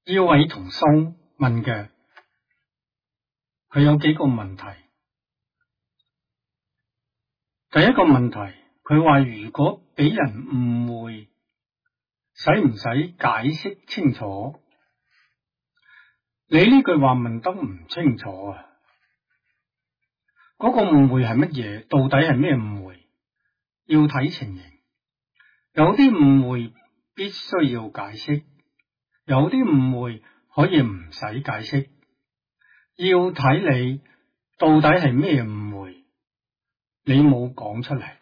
呢位同修問嘅，佢有幾個問題。第一個問題，佢話如果俾人誤會，使唔使解釋清楚？你呢句話問得唔清楚啊！嗰個誤會係乜嘢？到底係咩誤會？要睇情形。有啲誤會必須要解釋，有啲誤會可以唔使解釋。要睇你到底係咩誤會，你冇講出嚟。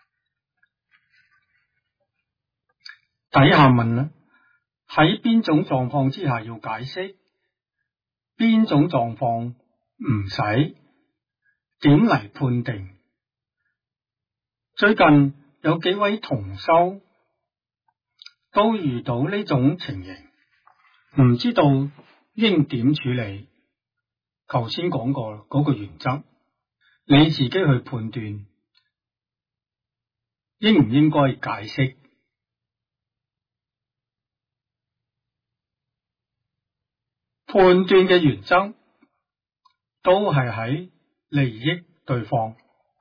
底下問啦，喺邊種狀況之下要解釋？邊種狀況唔使？點嚟判定？最近有幾位同修都遇到呢種情形，唔知道應點處理。頭先講過嗰個原則，你自己去判斷應唔應該解釋。判斷嘅原則都係喺利益對方，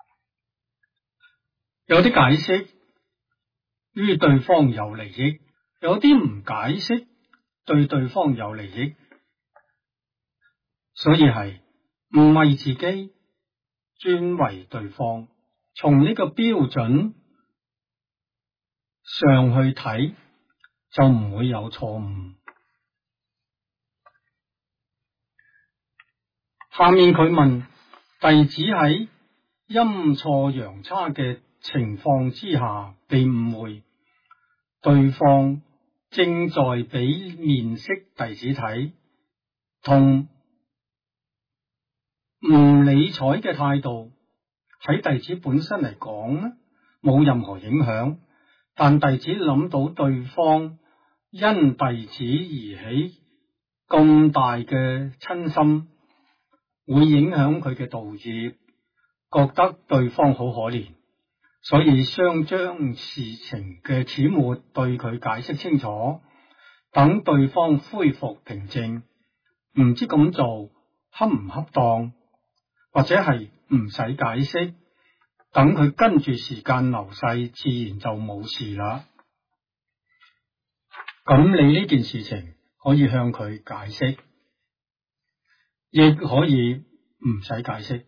有啲解釋於對方有利益，有啲唔解釋對對方有利益，所以係唔為自己，專為對方。從呢個標準上去睇，就唔會有錯誤。下面佢問，弟子喺陰錯陽差嘅情況之下被誤會，對方正在俾面色弟子睇，同唔理睬嘅態度，喺弟子本身嚟講呢，冇任何影響，但弟子諗到對方因弟子而起咁大嘅親心，會影響佢嘅道業，覺得對方好可憐，所以想將事情嘅始末對佢解釋清楚，等對方恢復平靜。唔知咁做恰唔恰當，或者係唔使解釋，等佢跟住時間流逝，自然就冇事啦。咁你呢件事情可以向佢解釋，亦可以唔使解釋。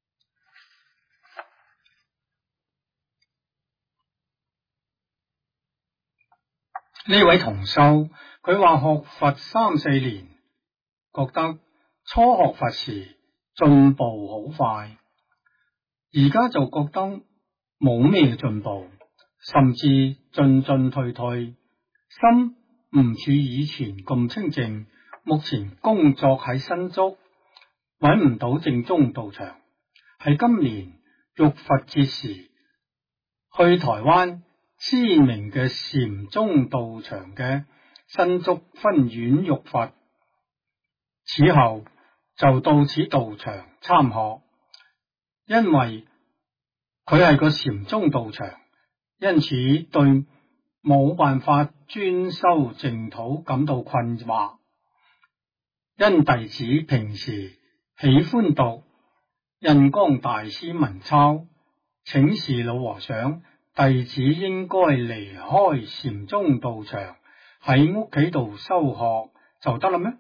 呢位同修，佢話學佛3-4年，覺得初學佛時進步好快，而家就覺得冇咩進步，甚至進退，心唔似以前咁清淨。目前工作喺新竹，揾唔到正宗道場，喺今年浴佛節時去台灣知名嘅禪宗道場嘅新竹分院浴佛，此後就到此道場參學。因為佢係個禪宗道場，因此對冇辦法專修淨土感到困惑。因弟子平時喜歡讀印光大師文鈔，請示老和尚，弟子應該離開禪宗道場，喺屋企度修學就得啦咩？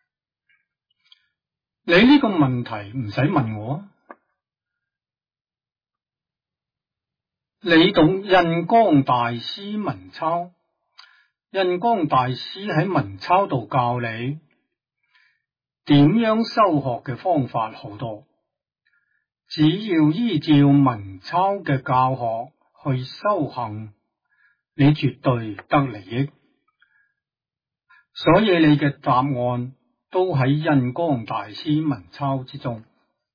你呢個問題唔使問我，你懂印光大師文鈔，印光大師喺文鈔度教你點樣修學嘅方法好多，只要依照文鈔嘅教學去修行，你絕對得利益。所以你嘅答案都喺印光大師文鈔之中。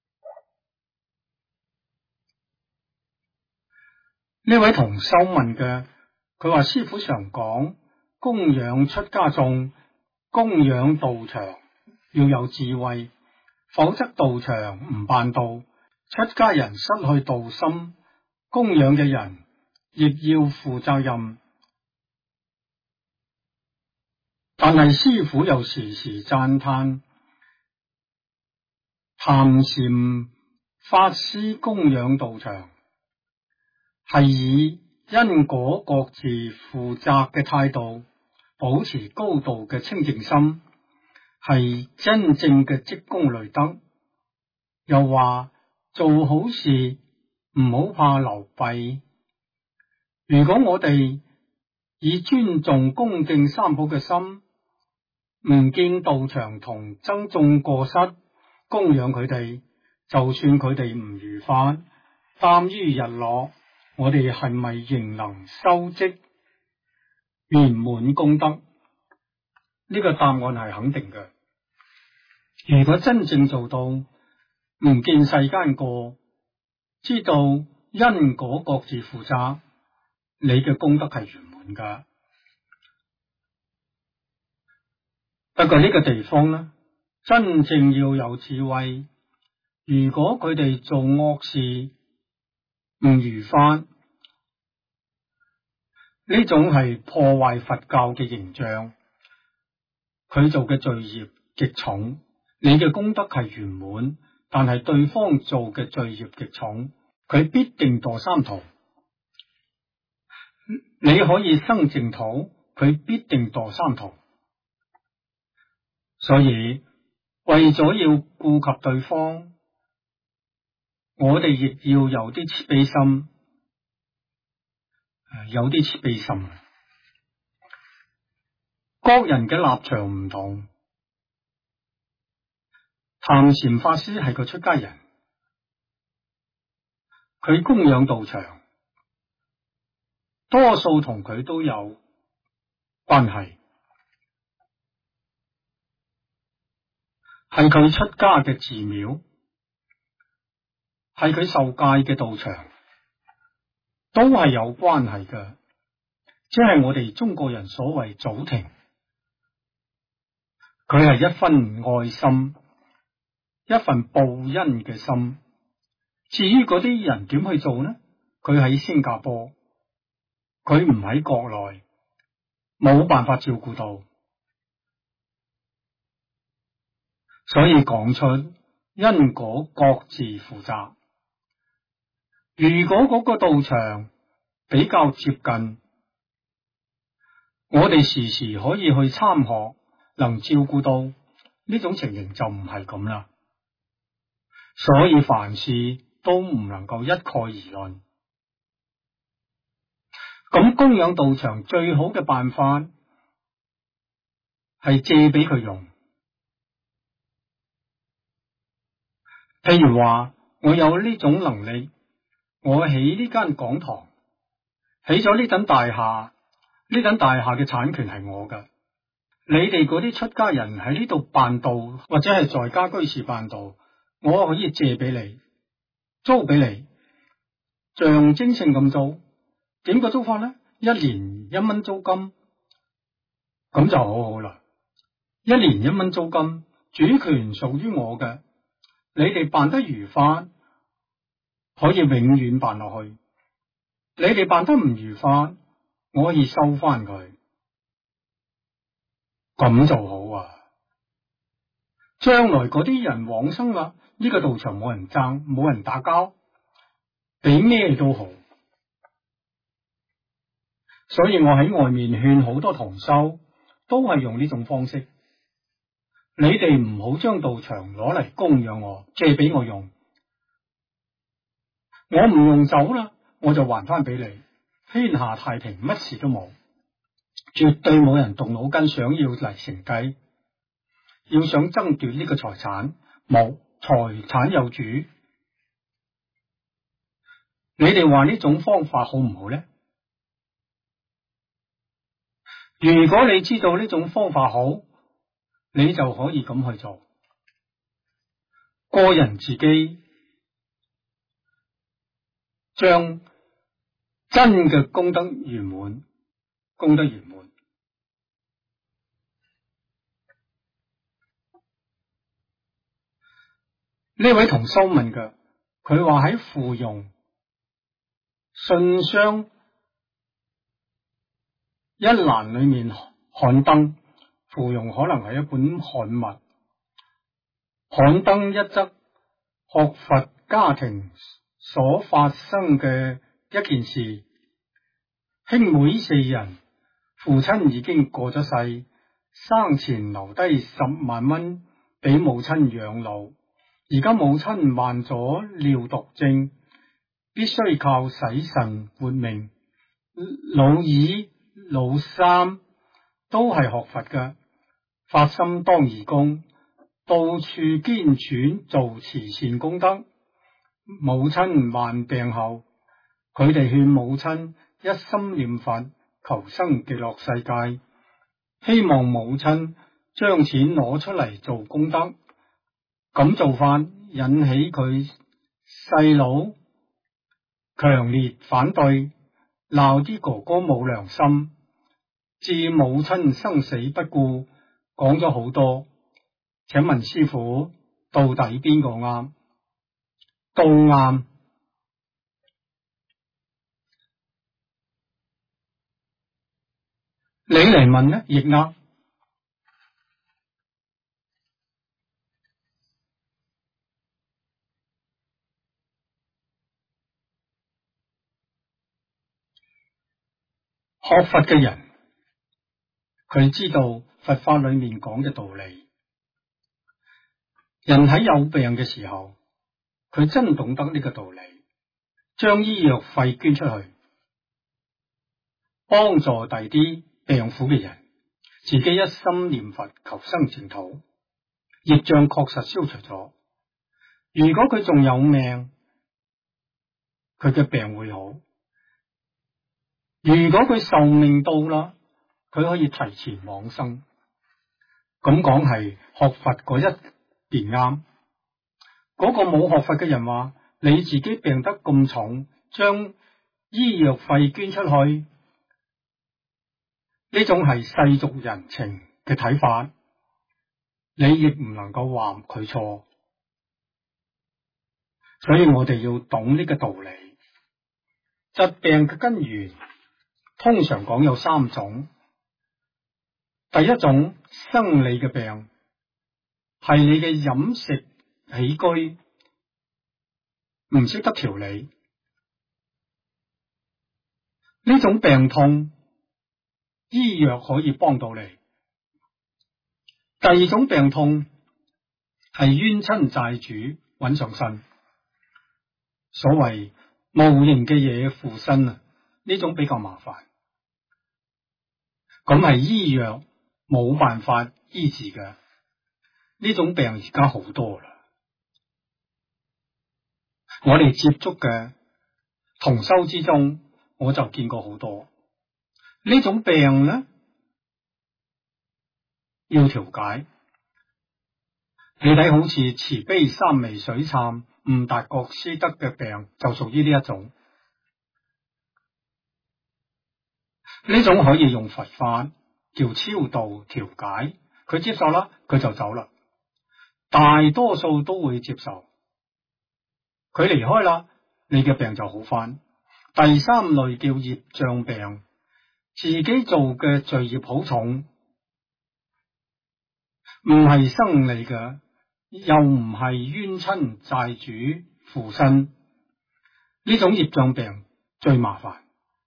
呢位同修問嘅，佢話師父常講供養出家眾，供養道場要有智慧，否則道場唔辦道，出家人失去道心，供養嘅人亦要負責任。 但係師父又時時讚嘆，談禪法師供養道場係以因果各自負責嘅態度，保持高度嘅清淨心，係真正嘅積功累德。又話做好事唔好怕流弊。如果我哋以尊重恭敬三寶嘅心，唔見道場同僧眾過失，供養佢哋，就算佢哋唔如法，耽於日落，我哋係咪仍能修積圓滿功德？呢個答案係肯定嘅。如果真正做到唔見世間過，知道因果各自負責，你嘅功德係圓滿噶。不過呢個地方呢，真正要有智慧。如果佢哋做惡事唔如法，呢種係破壞佛教嘅形象，佢做嘅罪業極重，你嘅功德係圓滿，但係對方做嘅罪業極重，佢必定墮三途。你可以生淨土，佢必定墮三途。所以為咗要顧及對方，我哋亦要有啲慈悲心，有啲慈悲心。各人嘅立場唔同。談禪法師係個出家人，佢供養道場，多數同佢都有關係，係佢出家嘅寺廟，係佢受戒嘅道場，都係有關係嘅。即係我哋中國人所謂祖庭，佢係一分愛心，一份報恩嘅心。至於嗰啲人點去做呢？佢喺新加坡，佢唔喺國內，冇辦法照顧到，所以講出因果各自負責。如果嗰個道場比較接近，我哋時時可以去參學，能照顧到，呢種情形就唔係咁啦。所以凡事都唔能夠一概而論。咁供養道場最好嘅辦法係借俾佢用。譬如話，我有呢種能力，我起呢間講堂，起咗呢等大廈，呢等大廈嘅產權係我㗎。你哋嗰啲出家人喺呢度辦道，或者係在家居士辦道，我可以借俾你，租俾你，象徵性咁租。點個租法呢？1年1蚊租金，咁就好好啦。1年1蚊租金，主權屬於我嘅，你哋辦得如法，可以永遠辦落去。你哋辦得唔如法，我可以收翻佢，咁就好啊。將來嗰啲人往生啦，呢個道場冇人爭，冇人打交，俾咩都好。所以我喺外面勸好多同修，都係用呢種方式。你哋唔好將道場攞嚟供養我，借俾我用。我唔用走啦，我就還翻俾你，天下太平，乜事都冇，絕對冇人動腦筋想要嚟承繼，要想爭奪呢個財產，冇，財產有主。你哋話呢種方法好唔好呢？如果你知道呢種方法好，你就可以咁去做。個人自己將真嘅功德圓滿，功德圓滿。呢位同修問嘅，佢話喺芙蓉信箱一欄裏面刊登， 附庸可能係一本刊物，刊登一則學佛家庭所發生嘅一件事。兄妹四人，父親已經過咗世，生前留低10萬蚊俾母親養老。而家母親患咗尿毒症，必須靠洗腎活命。老二、老三都係學佛嘅，發心當義工，到處捐錢做慈善功德。母親患病後，佢哋勸母親一心念佛，求生極樂世界，希望母親將錢攞出嚟做功德。咁做法引起佢細佬強烈反對，鬧啲哥哥冇良心，置母親生死不顧，講咗好多。請問師父，到底邊個啱？都啱。你嚟問呢，亦啱。學佛嘅人，佢知道佛法裏面講嘅道理。人喺有病嘅時候，佢真懂得呢個道理，將醫藥費捐出去，幫助第啲病苦嘅人，自己一心念佛求生淨土，業障確實消除咗。如果佢仲有命，佢嘅病會好。如果佢壽命到啦，佢可以提前往生。咁講係學佛嗰一邊啱。嗰個冇學佛嘅人話，你自己病得咁重，將醫藥費捐出去，呢種係世俗人情嘅睇法，你亦唔能夠話佢錯。所以我哋要懂呢個道理。疾病嘅根源通常講有3種。第一種生理嘅病，係你嘅飲食起居唔識得調理，呢種病痛醫藥可以幫到你。第二種病痛係冤親債主揾上身，所謂無形嘅嘢附身啊，呢種比較麻煩，咁係醫藥冇辦法醫治嘅。呢種病而家好多啦，我哋接觸嘅同修之中，我就見過好多呢種病呢，要調解。你睇好似慈悲三昧水懺悟達國師德嘅病，就屬於呢一種。呢種可以用佛法叫超度調解，佢接受啦，佢就走啦。大多數都會接受，佢離開啦，你嘅病就好返。第三類叫業障病，自己做嘅罪業好重，唔係生理嘅，又唔係冤親債主附身，呢種業障病最麻煩，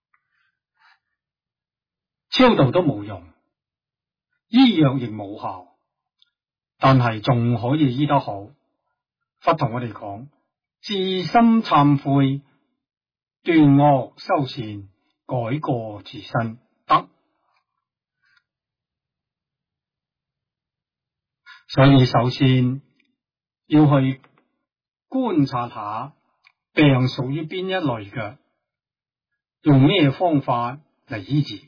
超度都冇用，醫藥亦冇效。但係仲可以醫得好。佛同我哋講，自心懺悔，斷惡修善，改過自新，得。所以首先要去觀察下病屬於邊一類嘅，用咩方法嚟醫治。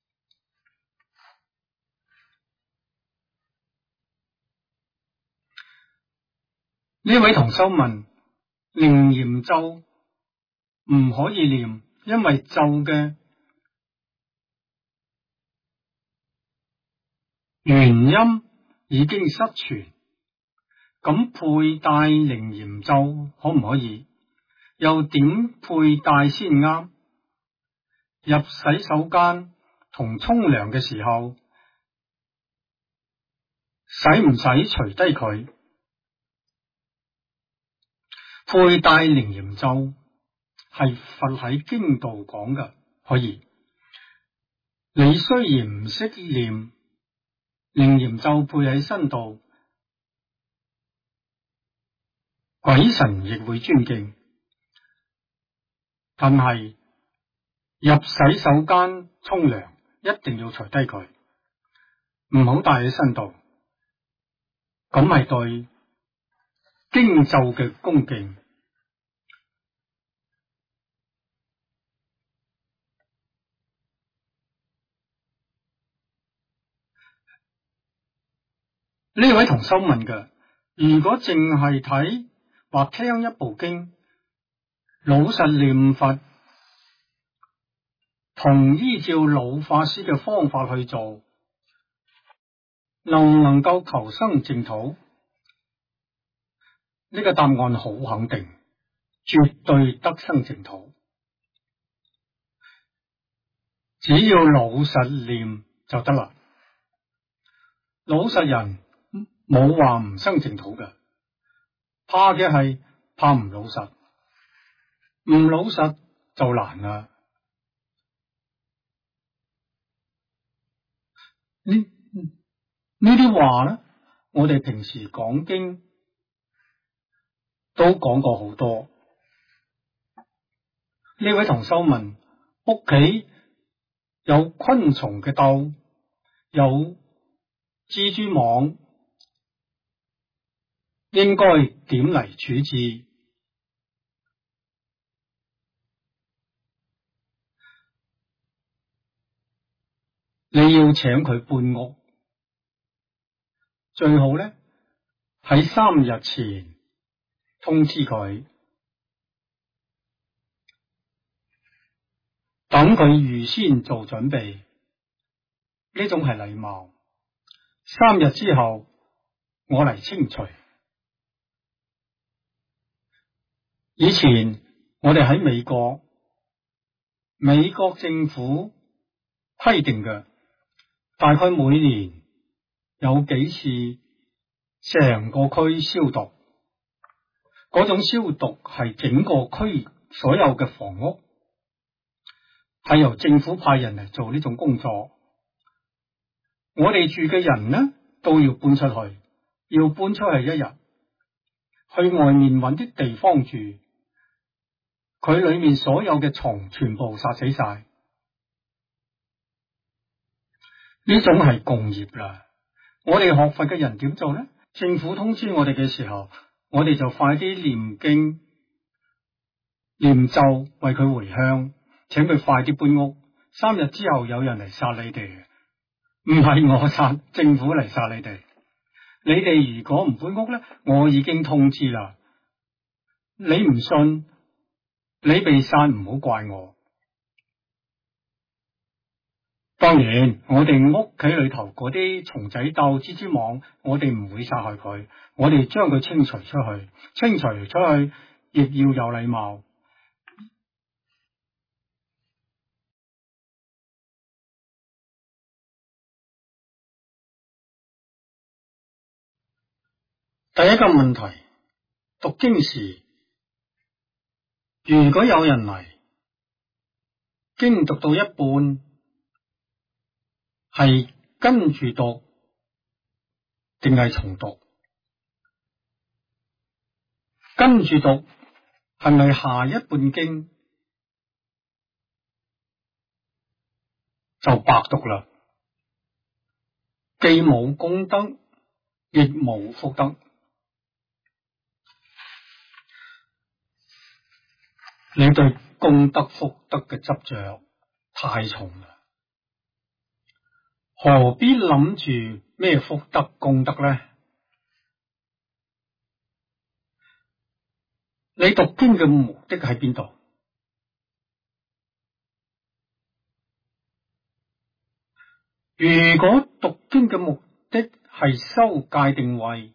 呢位同修問，楞嚴咒唔可以念，因為咒嘅原音已經失傳，咁佩戴楞嚴咒可唔可以？又點佩戴先啱？入洗手間同沖涼嘅時候， 使唔使除低佢？佩戴靈驗咒係佛喺經度講嘅，可以。你雖然唔識念靈驗咒配喺身度，鬼神亦會尊敬。但係入洗手間沖涼一定要除低佢，唔好戴喺身度，咁係對經咒嘅恭敬。呢位同修問嘅，如果淨係睇或聽一部經，老實念佛，同依照老法師嘅方法去做，能唔能夠求生淨土？呢個答案好肯定，絕對得生淨土。只要老實念就得啦。老實人冇話唔生淨土嘅，怕嘅係怕唔老實，唔老實就難啦。呢啲話咧，我哋平時講經都講過好多。呢位同修問，屋企有昆蟲嘅竇，有蜘蛛網，應該點嚟處置？你要請佢搬屋，最好咧喺3日前通知佢，等佢預先做準備，呢種係禮貌。3日之後我嚟清除。以前我哋喺美國政府規定嘅，大概每年有幾次成個區消毒，嗰種消毒係整個區所有嘅房屋，係由政府派人嚟做呢種工作。我哋住嘅人呢都要搬出去，要搬出去1日，去外面揾啲地方住，佢裏面所有嘅蟲全部殺死晒。呢種係共業啦。我哋學佛嘅人點做呢？政府通知我哋嘅時候，我哋就快啲念經念咒為佢回向，請佢快啲搬屋。3日之後有人嚟殺你哋，唔係我殺，政府嚟殺你哋。你哋如果唔搬屋呢，我已經通知啦。你唔信，你被殺唔好怪我。當然，我哋屋企裏頭嗰啲蟲仔竇、蜘蛛網，我哋唔會殺害佢，我哋將佢清除出去。清除出去亦要有禮貌。第一個問題，讀經時，如果有人嚟，經讀到一半，係跟住讀定係重讀？跟住讀係咪下一半經就白讀啦？既冇功德，亦冇福德。你對功德福德嘅執着太重啦，何必諗住咩福德功德呢？你讀經嘅目的喺邊度？如果讀經嘅目的係修戒定慧，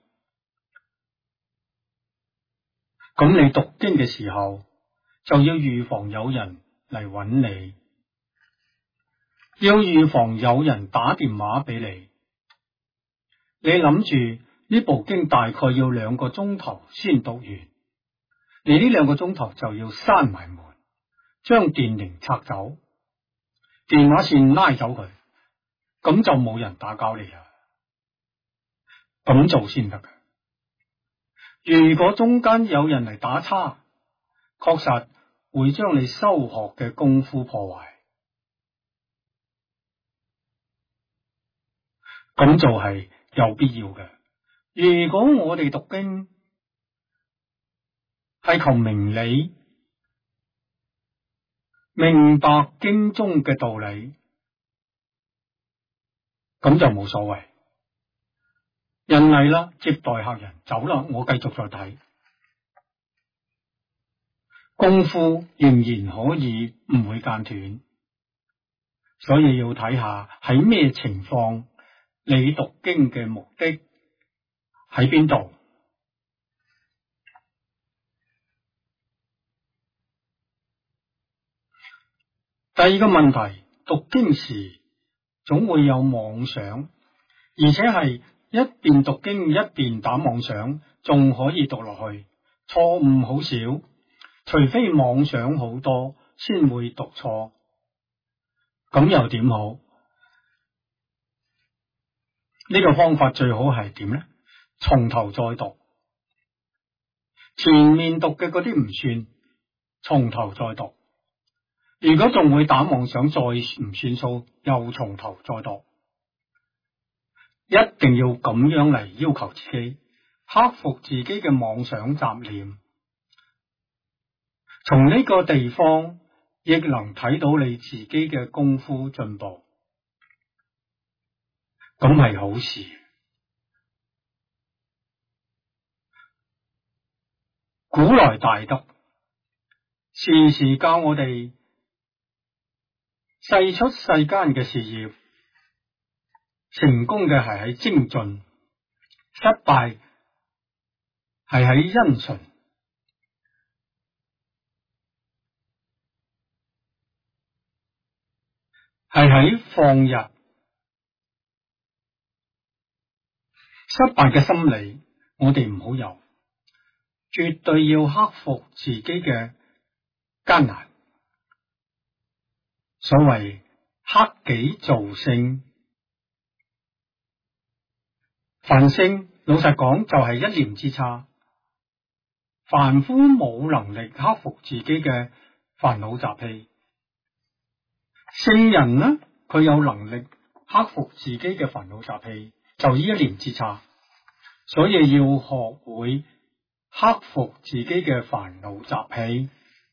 咁你讀經嘅時候就要預防有人嚟揾你，要預防有人打電話俾你， 你諗住呢部經大概要2個鐘頭先讀完，你呢2個鐘頭就要閂埋門，將電鈴拆走，電話線拉走佢，咁就冇人打攪你啊！咁做先得㗎。如果中間有人嚟打岔，確實會將你修學嘅功夫破壞。咁做係有必要嘅。如果我哋讀經係求明理，明白經中嘅道理，咁就冇所謂。人嚟啦，接待客人，走啦，我繼續再睇。功夫仍然可以唔會間斷，所以要睇下喺咩情況，你讀經嘅目的喺邊度。第二個問題，讀經時總會有妄想，而且係一邊讀經一邊打妄想，仲可以讀落去，錯誤好少，除非妄想好多先會讀錯。咁又點好？呢個方法最好係點呢？從頭再讀，前面讀嘅嗰啲唔算，從頭再讀。如果仲會打妄想再唔算數，又從頭再讀。一定要咁樣嚟要求自己，克服自己嘅妄想雜念。從呢個地方亦能睇到你自己嘅功夫進步，咁係好事。古來大德時時教我哋世出世間嘅事業，成功嘅係喺精進，失敗係喺因循。係喺放逸。失敗嘅心理我哋唔好有，絕對要克服自己嘅艱難。所謂克己造聖，凡聖老實講就係一念之差。凡夫冇能力克服自己嘅煩惱習氣，聖人呢，佢有能力克服自己嘅煩惱習氣，就呢一念之差。所以要學會克服自己嘅煩惱習氣。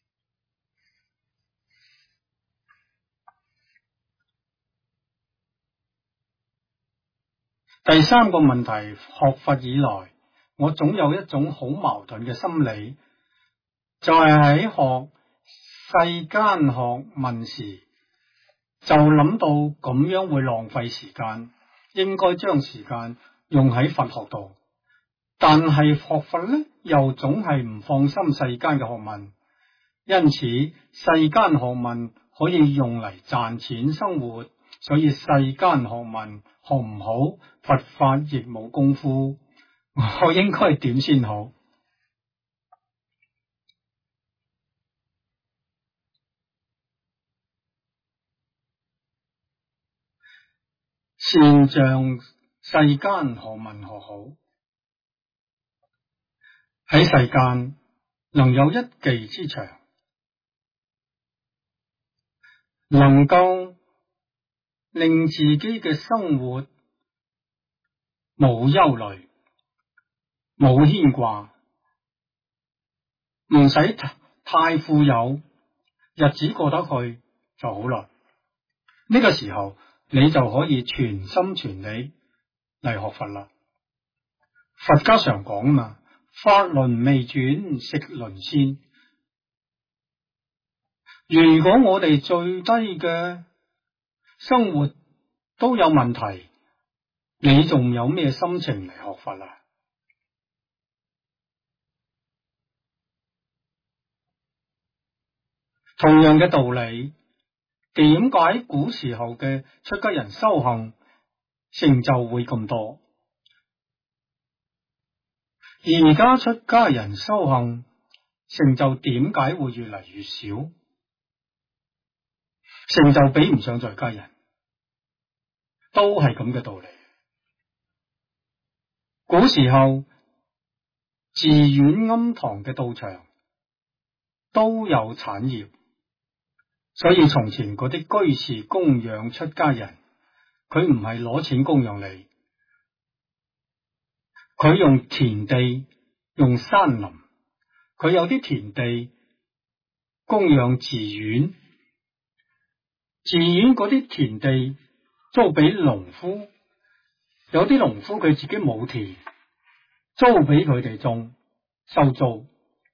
第三個問題，學佛以來，我總有一種好矛盾嘅心理，就係喺學世間學問時，就諗到咁樣會浪費時間，應該將時間用喺佛學度。但係學佛呢，又總係唔放心世間嘅學問，因此世間學問可以用嚟賺錢生活，所以世間學問學唔好，佛法亦冇功夫。我應該點先好？先將世間學問學好，喺世間能有一技之長，能夠令自己嘅生活冇憂慮、冇牽掛，唔使太富有，日子過得去就好啦。呢個時候你就可以全心全力嚟學佛啦。佛家常講嘛，法輪未轉，食輪先。如果我哋最低嘅生活都有問題，你仲有咩心情嚟學佛啊？同樣嘅道理，點解古時候嘅出家人修行成就會咁多？ 而家出家人修行成就點解會越嚟越少？成就比唔上在家人，都係咁嘅道理。古時候寺院庵堂嘅道場都有產業，所以從前嗰啲居士供養出家人，佢唔係攞錢供養你，佢用田地、用山林，佢有啲田地供養寺院，寺院嗰啲田地租俾農夫，有啲農夫佢自己冇田，租俾佢哋種，收租。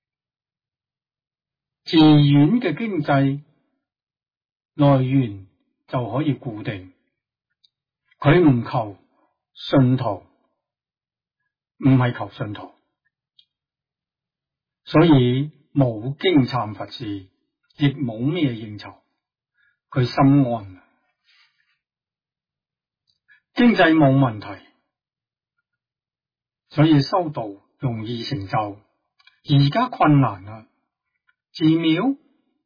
寺院嘅經濟來源就可以固定，佢唔求信徒，唔係求信徒，所以冇經懺佛事，亦冇咩應酬，佢心安，經濟冇問題，所以修道容易成就。而家困難啦，寺廟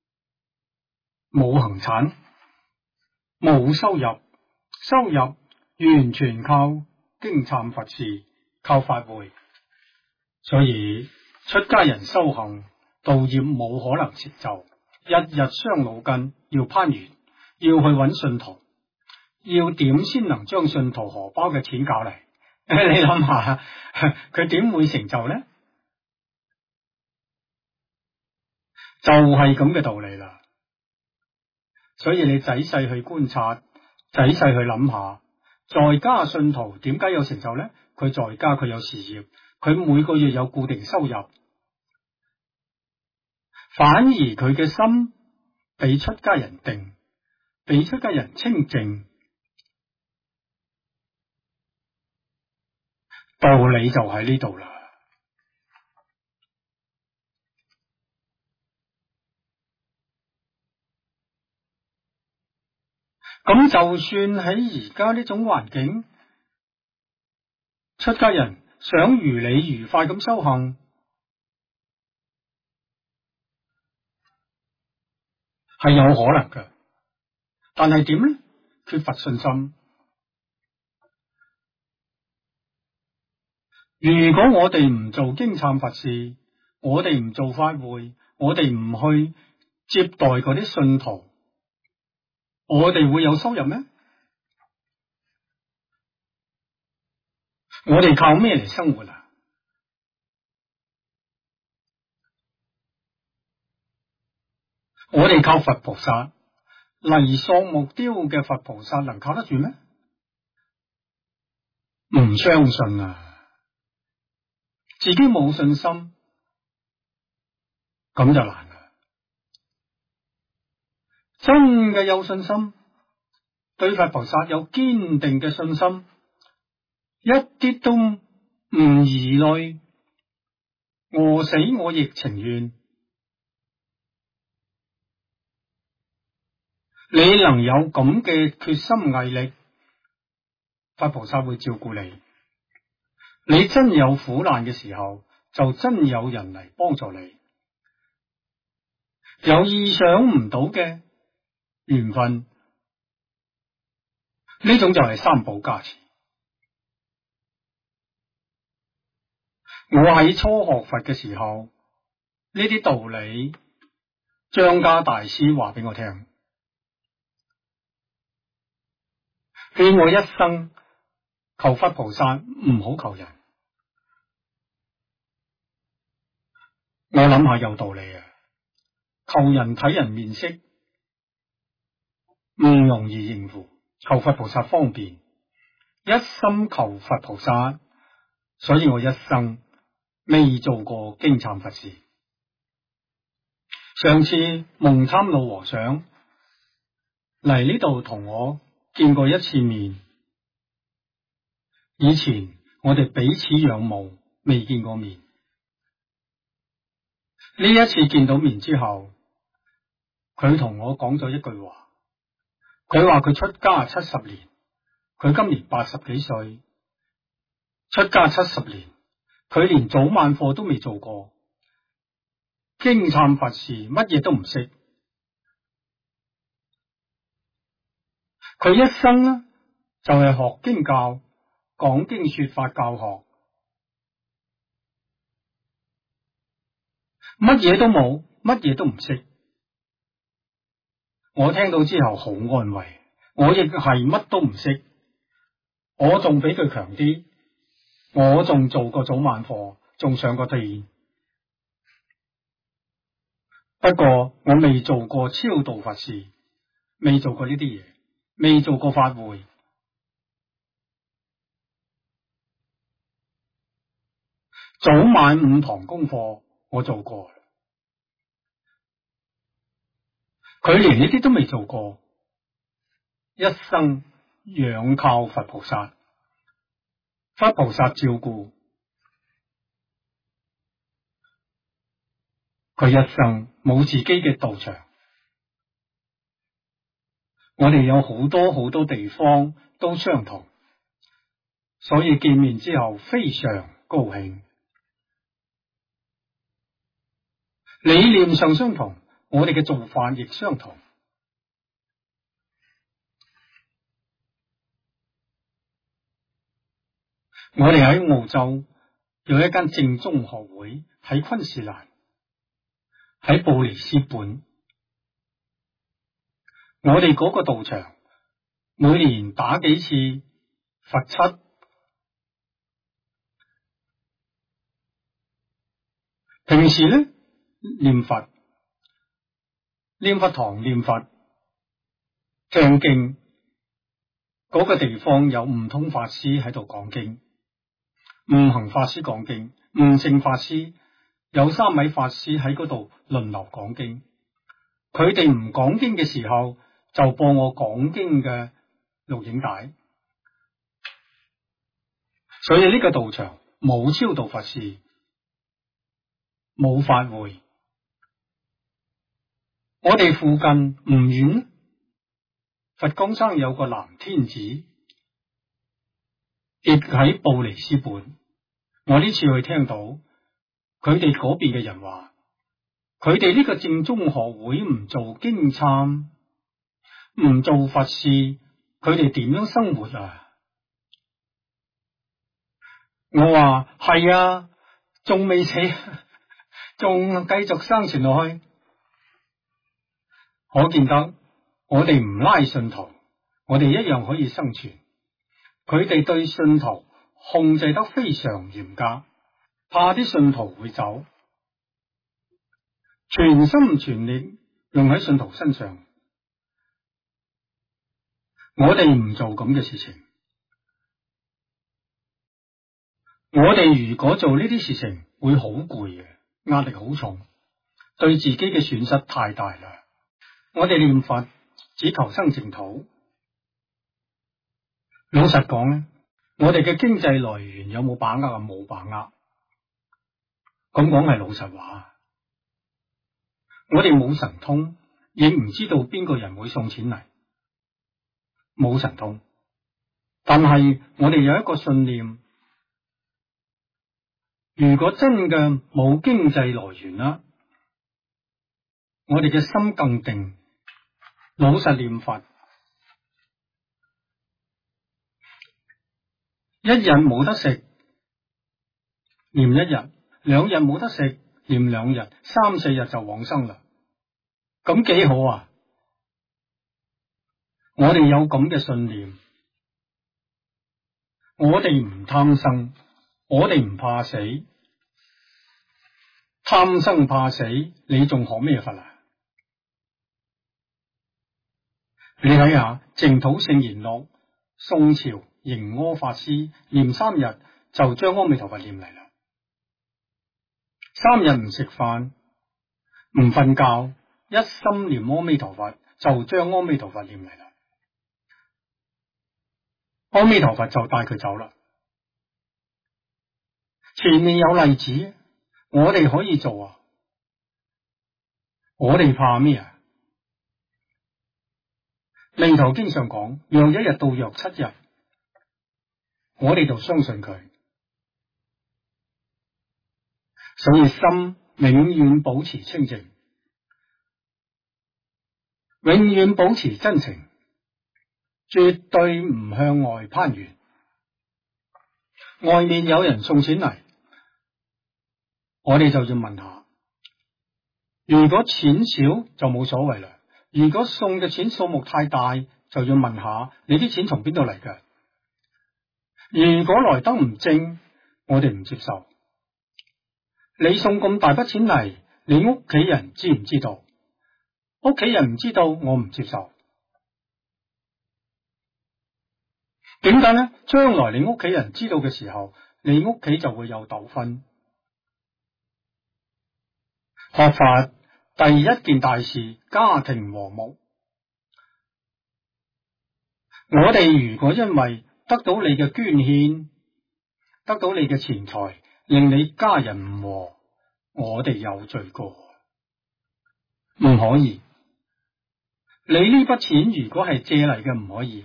冇行產，冇收入，收入完全靠經懺佛事，靠法會，所以出家人修行道業冇可能成就，日日傷腦筋，要攀緣，要去揾信徒，要點先能將信徒荷包嘅錢搞嚟？你諗下，佢點會成就呢？就係咁嘅道理啦。所以你仔細去觀察，仔細去諗下，在家信徒點解有成就呢？佢在家佢有事業，佢每個月有固定收入，反而佢嘅心比出家人定，比出家人清靜。道理就喺呢度啦。咁就算喺而家呢種環境，出家人想如理如法咁修行，係有可能嘅，但係點呢？缺乏信心。如果我哋唔做經懺佛事，我哋唔做法會，我哋唔去接待嗰啲信徒，我哋會有收入咩？我哋靠咩嚟生活啊？我哋靠佛菩薩，泥塑木雕嘅佛菩薩能靠得住咩？唔相信啊！自己冇信心，咁就難啦。真嘅有信心，對佛菩薩有堅定嘅信心，一啲都唔疑慮，餓死我亦情願。你能有咁嘅決心毅力，佛菩薩會照顧你。你真有苦難嘅時候，就真有人嚟幫助你。有意想唔到嘅緣分，呢種就係三寶加持。我喺初學佛嘅時候，呢啲道理張家大師話俾我聽，勸我一生求佛菩薩，唔好求人。我諗下有道理啊！求人睇人面色唔容易應付，求佛菩薩方便，一心求佛菩薩，所以我一生未做過經懺佛事。上次夢參老和尚嚟呢度同我見過一次面，以前我哋彼此仰慕，未見過面。呢一次見到面之後，佢同我講咗一句話，佢話佢出家70年，佢今年80幾歲，出家70年， 佢連早晚課都未做過，經懺佛事乜嘢都唔識。佢一生呢就係學經教、講經說法教學，乜嘢都冇，乜嘢都唔識。我聽到之後好安慰，我亦係乜都唔識，我仲比佢強啲，我仲做過早晚課，仲上過殿。不過我未做過超度佛事，未做過呢啲嘢，未做過法會。早晚5堂功課我做過，佢連呢啲都未做過，一生仰靠佛菩薩，佛菩薩照顧佢，一生冇自己嘅道場。我哋有好多好多地方都相同，所以見面之後非常高興。理念上相同，我哋嘅做法亦相同。我哋喺澳洲有一間正宗學會，喺昆士蘭，喺布里斯本。我哋嗰個道場每年打幾次佛七，平時呢念佛，念佛堂念佛，聽經。嗰個地方有悟通法師喺度講經，悟行法師講經，悟性法師，有3位法師喺嗰度輪流講經。佢哋唔講經嘅時候，就播我講經嘅錄影帶。所以呢個道場冇超度佛事，冇法會。我哋附近唔遠，佛光山有個藍天寺，亦喺布里斯本。我呢次去聽到佢哋嗰邊嘅人話，佢哋呢個正宗學會唔做經懺，唔做佛事，佢哋點樣生活啊？我話係啊，仲未死，仲繼續生存落去。可見得我哋唔拉信徒，我哋一樣可以生存。佢哋對信徒控制得非常嚴格，怕啲信徒會走，全心全力用喺信徒身上。我哋唔做咁嘅事情。我哋如果做呢啲事情，會好攰嘅，壓力好重，對自己嘅損失太大啦。我哋念佛只求生淨土。老實講咧，我哋嘅經濟來源有冇把握啊？冇把握。咁講係老實話。我哋冇神通，亦唔知道邊個人會送錢嚟，冇神通。但係我哋有一個信念，如果真嘅冇經濟來源啦，我哋嘅心更定，老實念佛，一日冇得食，念一日；2日冇得食，念2日；3、4日就往生啦。咁幾好啊！我哋有咁嘅信念，我哋唔貪生，我哋唔怕死。貪生怕死，你仲學咩佛啊？你睇下淨土聖賢錄，宋朝盈柯法師念3日就將阿彌陀佛念嚟啦。3日唔食飯唔瞓覺，一心念阿彌陀佛就將阿彌陀佛念嚟啦。阿彌陀佛就帶佢走啦。前面有例子，我哋可以做啊，我哋怕咩啊？彌陀經上講，若1日到若7日，我哋就相信佢。 所以心永遠保持清淨，永遠保持真情，絕對唔向外攀緣。外面有人送錢嚟，我哋就要問下，如果錢少就冇所謂啦，如果送嘅錢數目太大，就要問下你啲錢從邊度嚟嘅。如果來得唔正，我哋唔接受。你送咁大筆錢嚟，你屋企人知唔知道？屋企人唔知道，我唔接受。點解呢？將來你屋企人知道嘅時候，你屋企就會有糾紛。學法第一件大事，家庭和睦。我哋如果因為得到你嘅捐獻，得到你嘅錢財，令你家人唔和，我哋有罪過，唔可以。你呢筆錢如果係借嚟嘅，唔可以。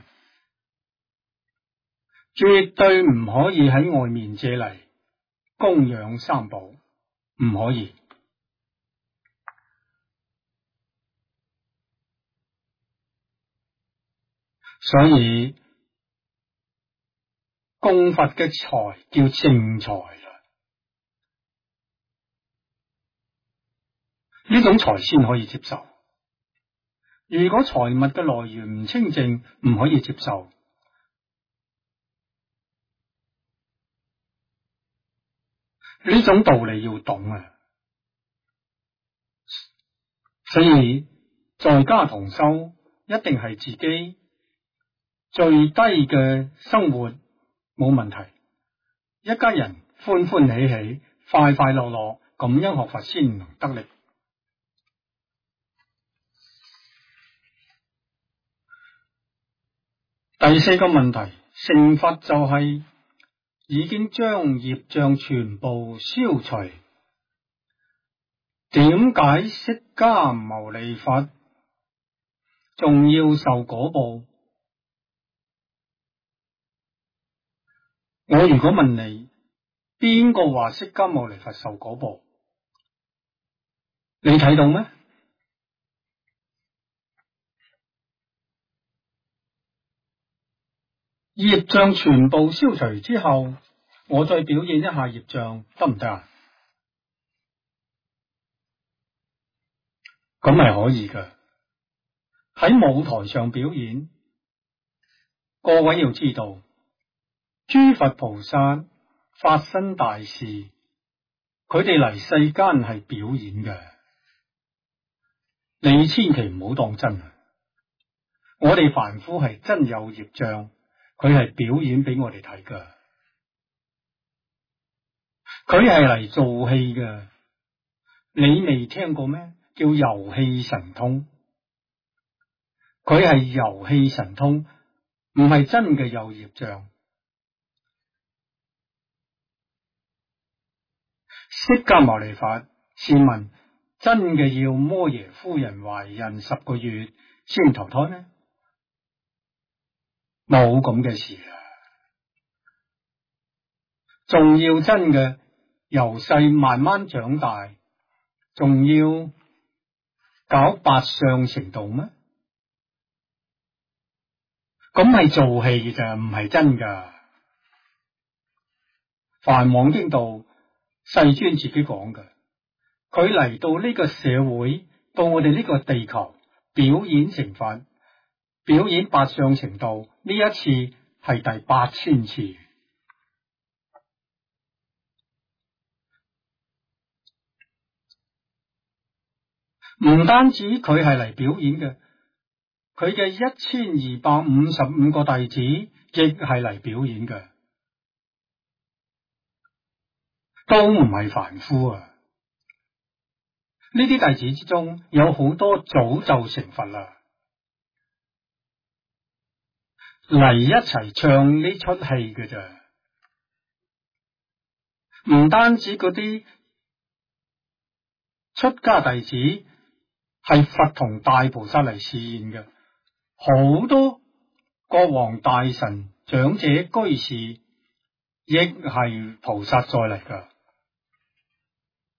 絕對唔可以喺外面借嚟供養三寶，唔可以。所以供佛嘅財叫正財啦，呢種財先可以接受。如果財物嘅來源唔清淨，唔可以接受。呢種道理要懂啊！所以在家同修一定係自己最低嘅生活冇問題，一家人歡歡喜喜、快快樂樂咁樣學佛先能得力。第四個問題，成佛就係已經將業障全部消除，點解釋迦牟尼佛仲要受果報？我如果問你，邊個話釋迦牟尼佛受果報？你睇到咩？業障全部消除之後，我再表演一下業障得唔得啊？咁係可以㗎，喺舞台上表演。各位要知道，諸佛菩薩發生大事，佢哋嚟世間係表演嘅，你千祈唔好當真啊！我哋凡夫係真有業障，佢係表演俾我哋睇㗎，佢係嚟做戲㗎。你未聽過咩？叫遊戲神通，佢係遊戲神通，唔係真嘅有業障。釋迦牟尼佛，試問真嘅要摩耶夫人懷孕10個月先投胎呢？冇咁嘅事啊！仲要真嘅由細慢慢長大，仲要搞8相成道咩？咁係做戲咋，唔係真噶。梵網經度世尊自己講嘅，佢嚟到呢個社會，到我哋呢個地球表演成佛，表演8相成道，呢一次係第8000次。唔單止佢係嚟表演嘅，佢嘅1255個弟子亦係嚟表演嘅，都唔係凡夫啊！呢啲弟子之中有好多早就成佛啦，嚟一齊唱呢出戲嘅咋。唔單止嗰啲出家弟子係佛同大菩薩嚟示現嘅，好多國王大臣長者居士亦係菩薩再嚟噶。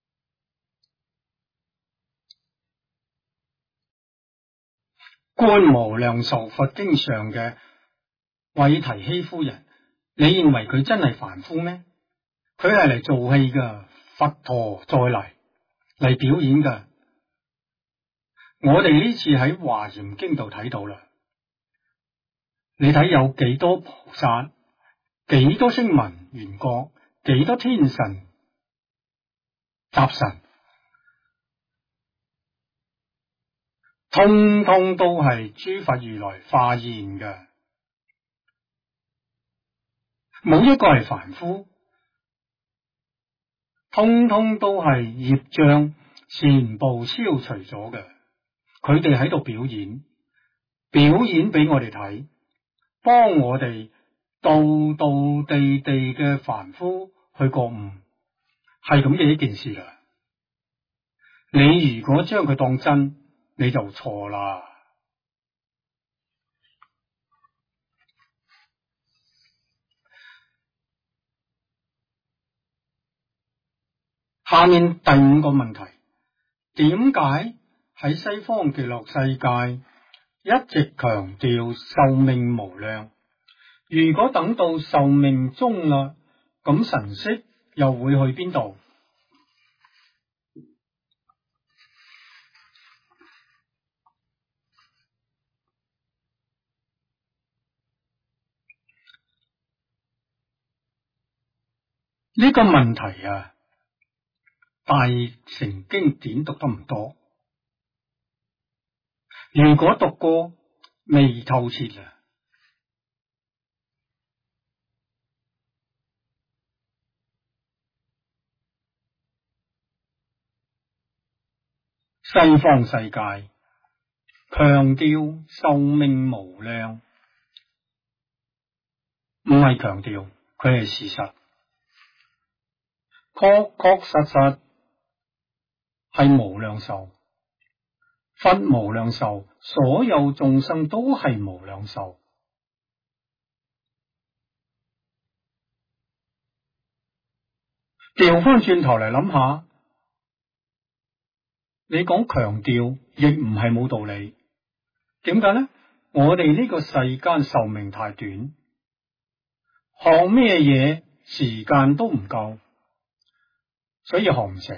觀無量壽佛經上嘅韋提希夫人，你認為佢真係凡夫咩？佢係嚟做戲噶，佛陀再嚟表演噶。我哋呢次喺華嚴經度睇到啦，你睇有幾多菩薩，幾多聲聞緣覺，幾多天神雜神，通通都係諸佛如來化現嘅，冇一個係凡夫，通通都係業障全部消除咗嘅。佢哋喺度表演俾我哋睇，幫我哋道道地地嘅凡夫去覺悟，係咁嘅一件事啦。你如果將佢當真，你就錯啦。下面第五個問題，點解喺西方極樂世界一直強調壽命無量？如果等到壽命終啦，咁神識又會去邊度？呢個問題啊，大乘經典讀得唔多，如果讀過未透徹啊。西方世界強調壽命無量，唔係強調，佢係事實，確確實實係無量壽。佛無量壽，所有眾生都係無量壽。調翻轉頭嚟諗下，你講強調亦唔係冇道理。點解呢？我哋呢個世間壽命太短，學咩嘢時間都唔夠，所以學唔成。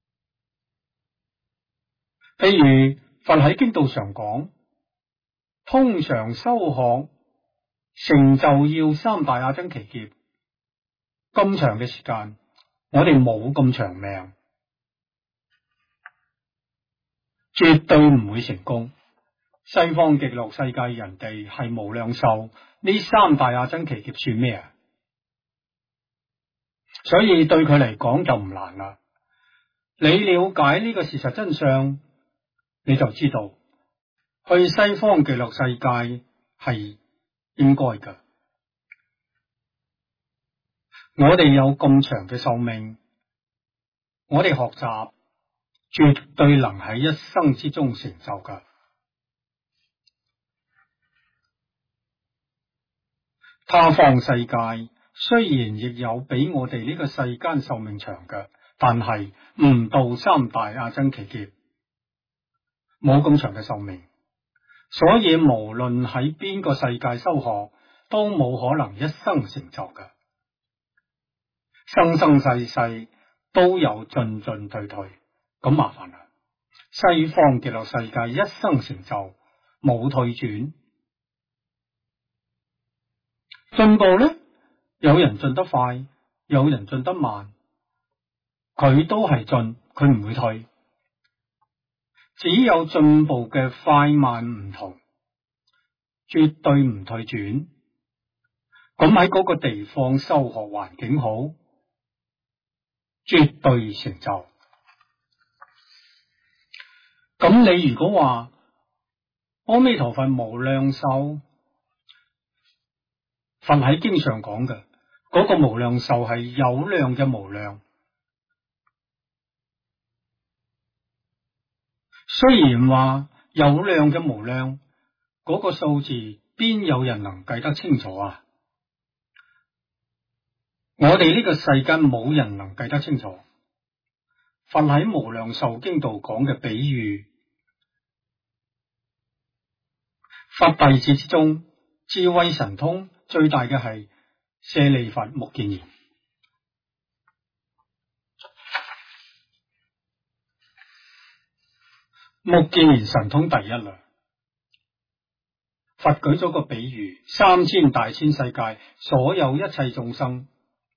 譬如佛喺經道上講，通常修學成就要三大阿僧祇劫，咁長嘅時間，我哋冇咁長命，絕對唔會成功。西方極樂世界人哋係無量壽，呢三大阿僧祇劫算咩啊？所以對佢嚟講就唔難啦。你了解呢個事實真相，你就知道去西方極樂世界係應該㗎。我哋有咁長嘅壽命，我哋學習絕對能喺一生之中成就㗎。他方世界雖然亦有比我哋呢個世間壽命長嘅，但係唔到三大阿僧祇劫，冇咁長嘅壽命，所以無論喺邊個世界修學，都冇可能一生成就嘅。生生世世都有進進退退，咁麻煩啦。西方極樂世界一生成就，冇退轉。進步呢，有人進得快，有人進得慢，佢都係進，佢唔會退。只有進步嘅快慢唔同，絕對唔退轉。咁喺嗰個地方修學環境好，絕對成就。咁你如果話阿彌陀佛無量壽，佛喺經上講嘅嗰個無量壽係有量嘅無量，雖然話有量嘅無量，嗰個數字邊有人能計得清楚啊？我哋呢個世間冇人能計得清楚。佛喺無量壽經度講嘅比喻， 佛弟子之中，智慧神通最大嘅係舍利弗目犍連。目犍連神通第一啦。佛舉咗個比喻，3000大千世界所有一切眾生，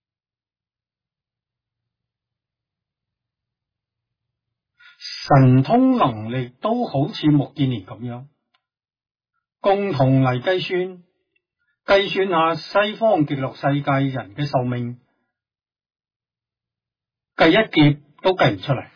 神通能力都好似目犍連咁樣，共同嚟計算下西方極樂世界人嘅壽命，計一劫都計唔出嚟。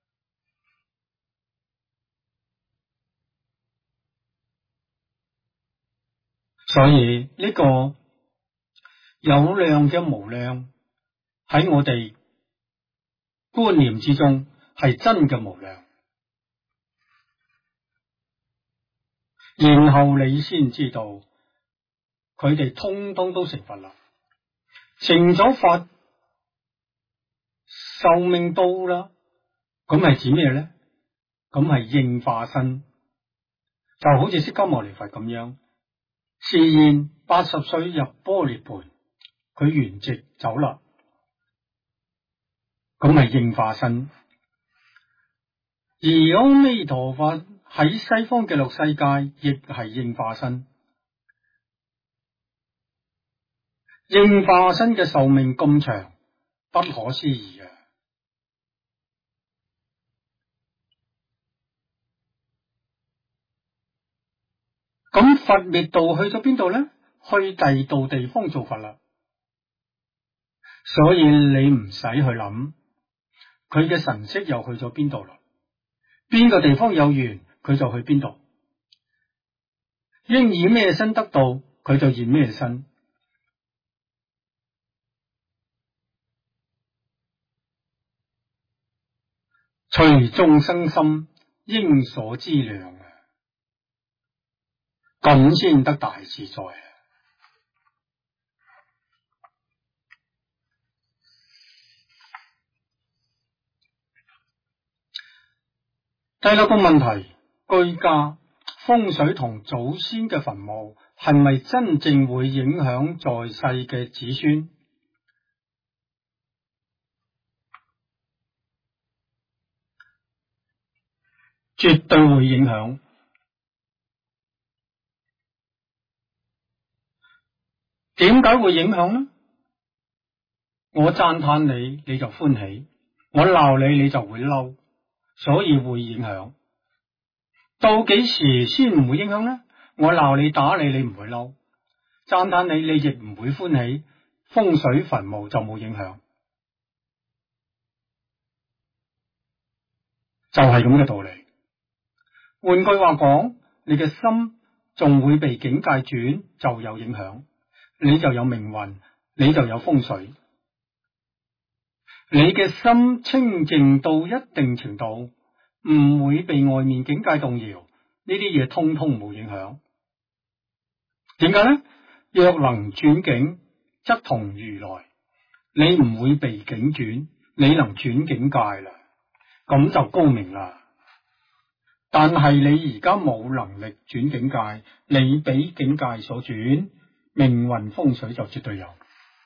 所以呢個有量嘅無量喺我哋觀念之中係真嘅無量，然後你先知道佢哋通通都成佛啦，成咗佛，壽命到啦，咁係指咩咧？咁係應化身，就好似釋迦牟尼佛咁樣。示現80歲入般涅槃，佢圓寂走啦，咁係應化身。而阿彌陀佛喺西方極樂世界亦係應化身，應化身嘅壽命咁長，不可思議啊！咁佛滅度去咗邊度咧？去第二度地方做佛啦。所以你唔使去諗，佢嘅神識又去咗邊度啦？邊個地方有緣，佢就去邊度。應以咩身得到，佢就現咩身。隨眾生心，應所知量啊！咁先得大自在啊！第六個問題，居家風水同祖先嘅墳墓係咪真正會影響在世嘅子孫？絕對會影響。點解會影響呢？我讚嘆你，你就歡喜；我鬧你，你就會嬲，所以會影響。到幾時先唔會影響呢？我鬧你打你，你唔會嬲；讚嘆你，你亦唔會歡喜。風水墳墓就冇影響，就係咁嘅道理。換句話講，你嘅心仲會被境界轉，就有影響，你就有命運，你就有風水。你嘅心清淨到一定程度，唔會被外面境界動搖，呢啲嘢通通冇影響。點解呢？若能轉境，則同如來。你唔會被境轉，你能轉境界啦，咁就高明啦。但係你而家冇能力轉境界，你俾境界所轉，命運風水就絕對有。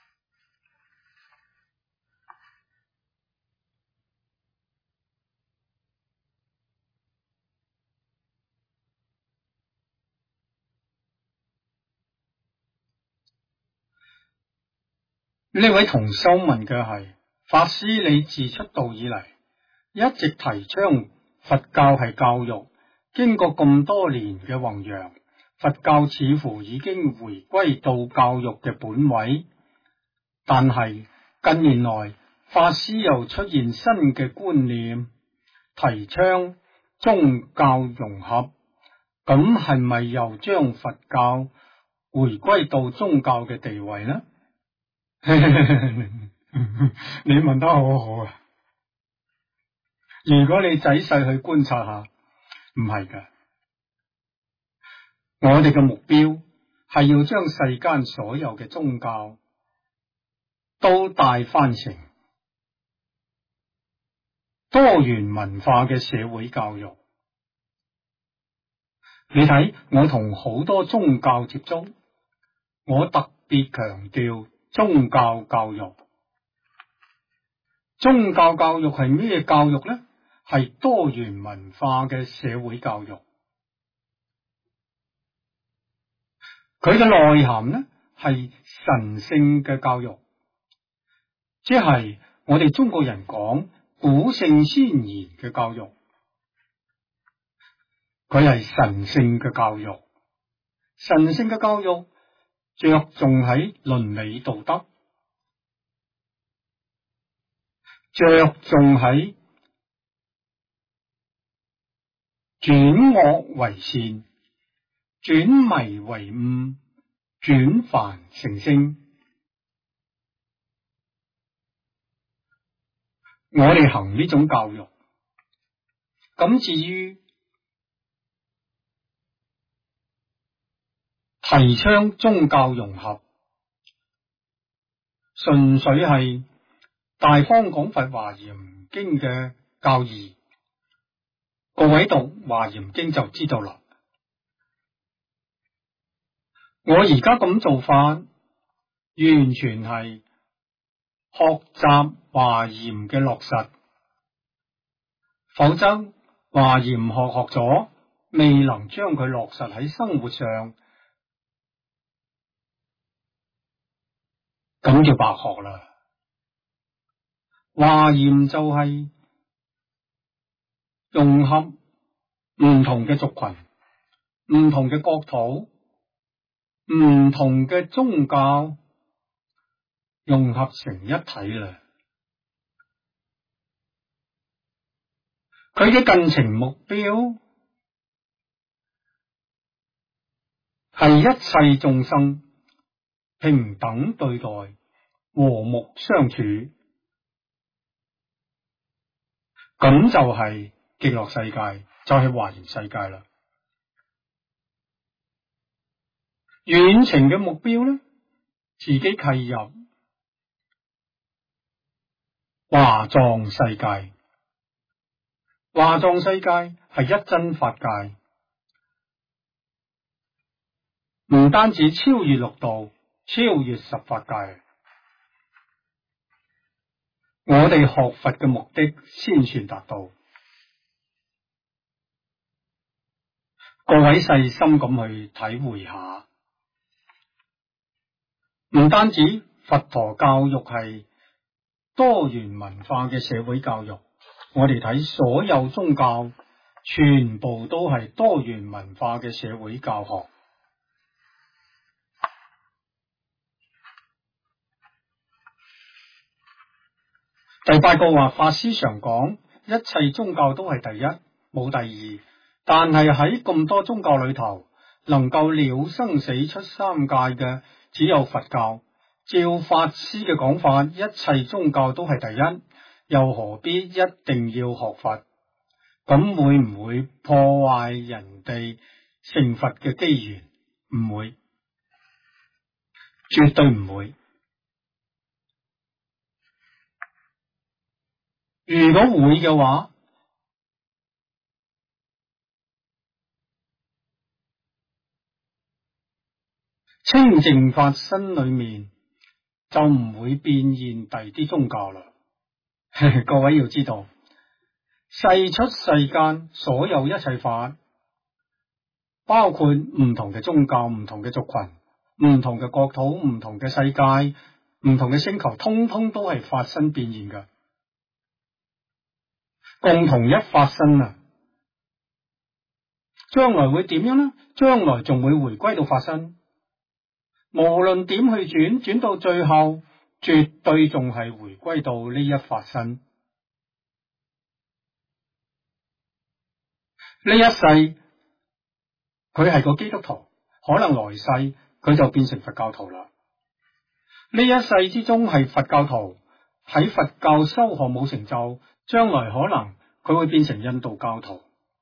呢位同修問嘅係，法師你自出道以嚟，一直提倡佛教係教育，經過咁多年嘅弘揚，佛教似乎已經回歸到教育嘅本位。但係近年來，法師又出現新嘅觀念，提倡宗教融合，咁係咪又將佛教回歸到宗教嘅地位呢？你問得好好啊！如果你仔細去觀察下，唔係噶。我哋嘅目標係要將世間所有嘅宗教都帶翻成多元文化嘅社會教育。 你睇，我同好多宗教接觸，我特別強調宗教教育。宗教教育係咩教育呢？係多元文化嘅社會教育。佢嘅內涵呢，係神聖嘅教育，即係我哋中國人講古聖先賢嘅教育。佢係神聖嘅教育，神聖嘅教育着重喺倫理道德，着重喺轉惡為善，轉迷為悟，轉凡成聖。我哋行呢種教育，咁至於提倡宗教融合，純粹係大方廣佛華嚴經嘅教義。各位讀華嚴經就知道啦。我而家咁做法，完全係學習華嚴嘅落實，否則華嚴學咗，未能將佢落實喺生活上，咁就白學啦。華嚴就係融合唔同嘅族群、唔同嘅國土、唔同嘅宗教，融合成一體啦。佢嘅近程目標係一切眾生平等對待，和睦相處，咁就係極樂世界，就係華嚴世界啦。遠程嘅目標呢，自己契入華藏世界。華藏世界係一真法界，唔單止超越六道，超越十法界。我哋學佛嘅目的先算達到。各位細心咁去體會下，唔單止佛陀教育係多元文化嘅社會教育，我哋睇所有宗教全部都係多元文化嘅社會教學。第八個話，法師常講，一切宗教都係第一，冇第二。但係喺咁多宗教裏頭，能夠了生死出三界嘅只有佛教。照法師嘅講法，一切宗教都係第一，又何必一定要學佛？咁會唔會破壞人哋成佛嘅機緣？唔會，絕對唔會。如果會嘅話，清淨法身裏面就唔會變現第啲宗教啦。各位要知道，世出世間所有一切法，包括唔同嘅宗教、唔同嘅族群、唔同嘅國土、唔同嘅世界、唔同嘅星球，通通都係法身變現嘅。共同一法身啊，將來會點樣呢？將來仲會回歸到法身，無論點去轉到最後，絕對仲係回歸到呢一法身。呢一世佢係個基督徒，可能來世佢就變成佛教徒啦。呢一世之中係佛教徒，喺佛教修學冇成就，將來可能佢會變成印度教徒，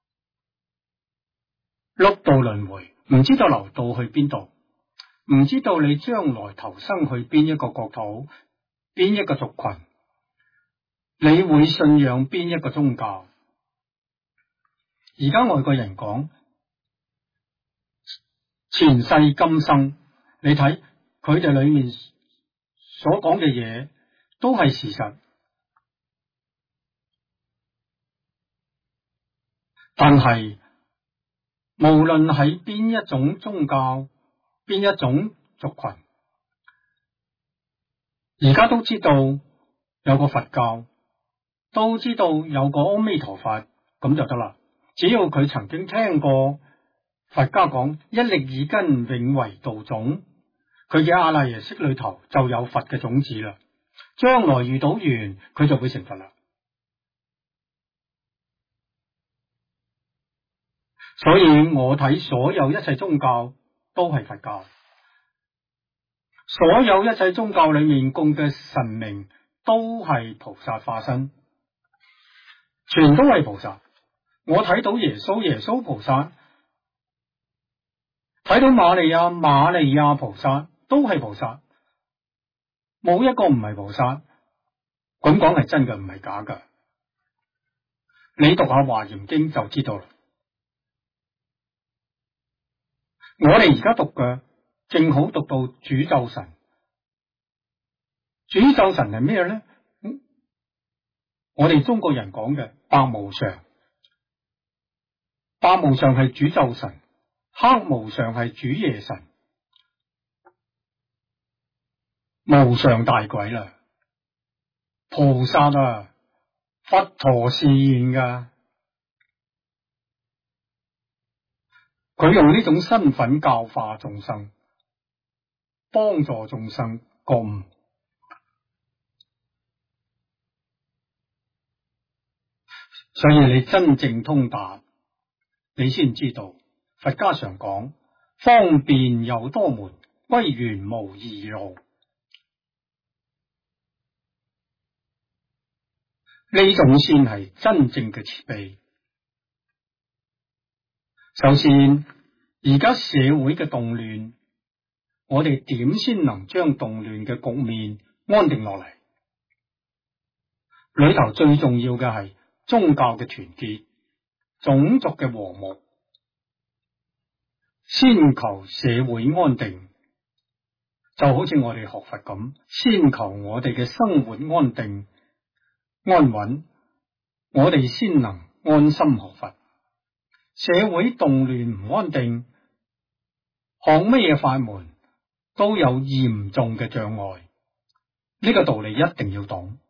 六道輪迴，唔知道流到去邊度，唔知道你將來投生去邊一個國土，邊一個族群，你會信仰邊一個宗教。而家外國人講前世今生，你睇佢哋裏面所講嘅嘢都係事實，但係無論喺邊一種宗教、邊一種族群，而家都知道有個佛教，都知道有個阿彌陀佛，咁就得啦。只要佢曾經聽過佛家講一力耳根永為道種，佢嘅阿賴耶識裏頭就有佛嘅種子啦。將來遇到緣，佢就會成佛啦。所以我睇所有一切宗教都係佛教，所有一切宗教裏面供嘅神明都係菩薩化身，全都係菩薩。我睇到耶穌，耶穌菩薩；睇到瑪利亞，瑪利亞菩薩，都係菩薩，冇一個唔係菩薩。咁講係真嘅，唔係假嘅。你讀下華嚴經就知道啦。我哋而家讀嘅正好讀到主咒神。主咒神係咩咧？我哋中國人講嘅白無常，白無常係主咒神，黑無常係主夜神，無常大鬼啦，菩薩啊，佛陀示現噶，佢用呢種身份教化眾生，幫助眾生覺悟。所以你真正通達，你先知道佛家常講方便有多門，歸元無二路。呢種先係真正嘅慈悲。首先，而家社會嘅動亂，我哋點先能將動亂嘅局面安定落嚟？裏頭最重要嘅係宗教嘅團結，種族嘅和睦，先求社會安定。就好似我哋學佛咁，先求我哋嘅生活安定安穩，我哋先能安心學佛。社會動亂唔安定，學咩嘢法門都有嚴重嘅障礙，呢個道理一定要懂。